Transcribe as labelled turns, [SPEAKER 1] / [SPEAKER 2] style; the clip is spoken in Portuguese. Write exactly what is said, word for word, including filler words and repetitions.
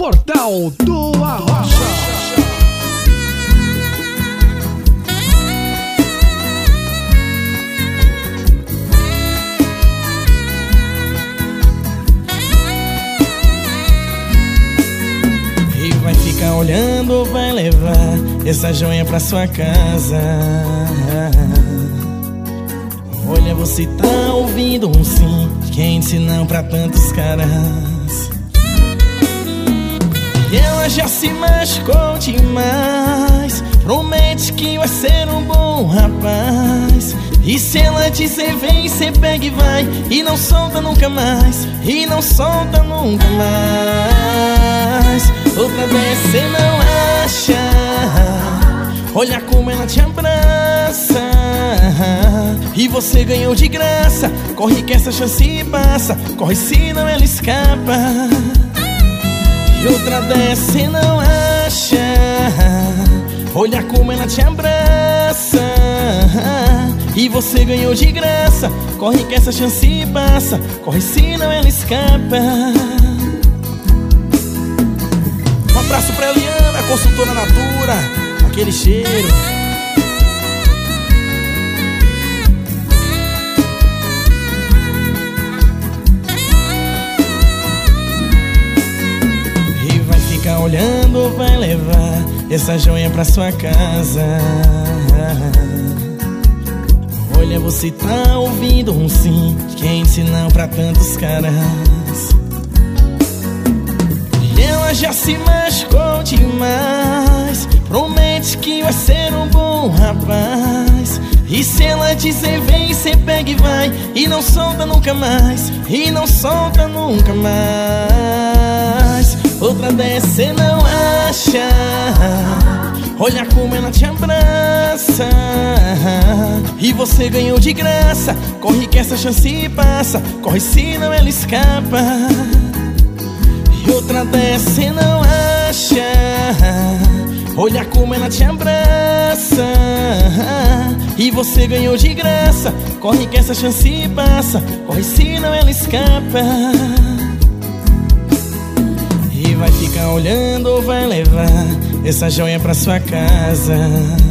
[SPEAKER 1] Portal do Arrocha.
[SPEAKER 2] Vai ficar olhando ou vai levar essa joia pra sua casa? Olha, você tá ouvindo um sim quente não pra tantos caras. E ela já se machucou demais. Promete que vai ser um bom rapaz. E se ela dizer vem, cê pega e vai, e não solta nunca mais, e não solta nunca mais. Outra vez cê não acha. Olha como ela te abraça. E você ganhou de graça. Corre que essa chance passa. Corre senão ela escapa. E outra dessa cê não acha. Olha como ela te abraça. E você ganhou de graça. Corre que essa chance passa. Corre senão ela escapa. Um abraço pra Eliana, consultora Natura. Aquele cheiro. E vai ficar olhando ou vai levar essa joia pra sua casa? Olha, você tá ouvindo um sim quente não pra tantos caras. E ela já se machucou demais. Promete que vai ser um bom rapaz. E se ela dizer vem, cê pega e vai, e não solta nunca mais, e não solta nunca mais. Outra dessa cê não acha. Olha como ela te abraça. E você ganhou de graça. Corre que essa chance passa. Corre senão ela escapa. E outra dessa cê não acha. Olha como ela te abraça. E você ganhou de graça. Corre que essa chance passa. Corre senão ela escapa. E vai ficar olhando ou vai levar essa joia pra sua casa?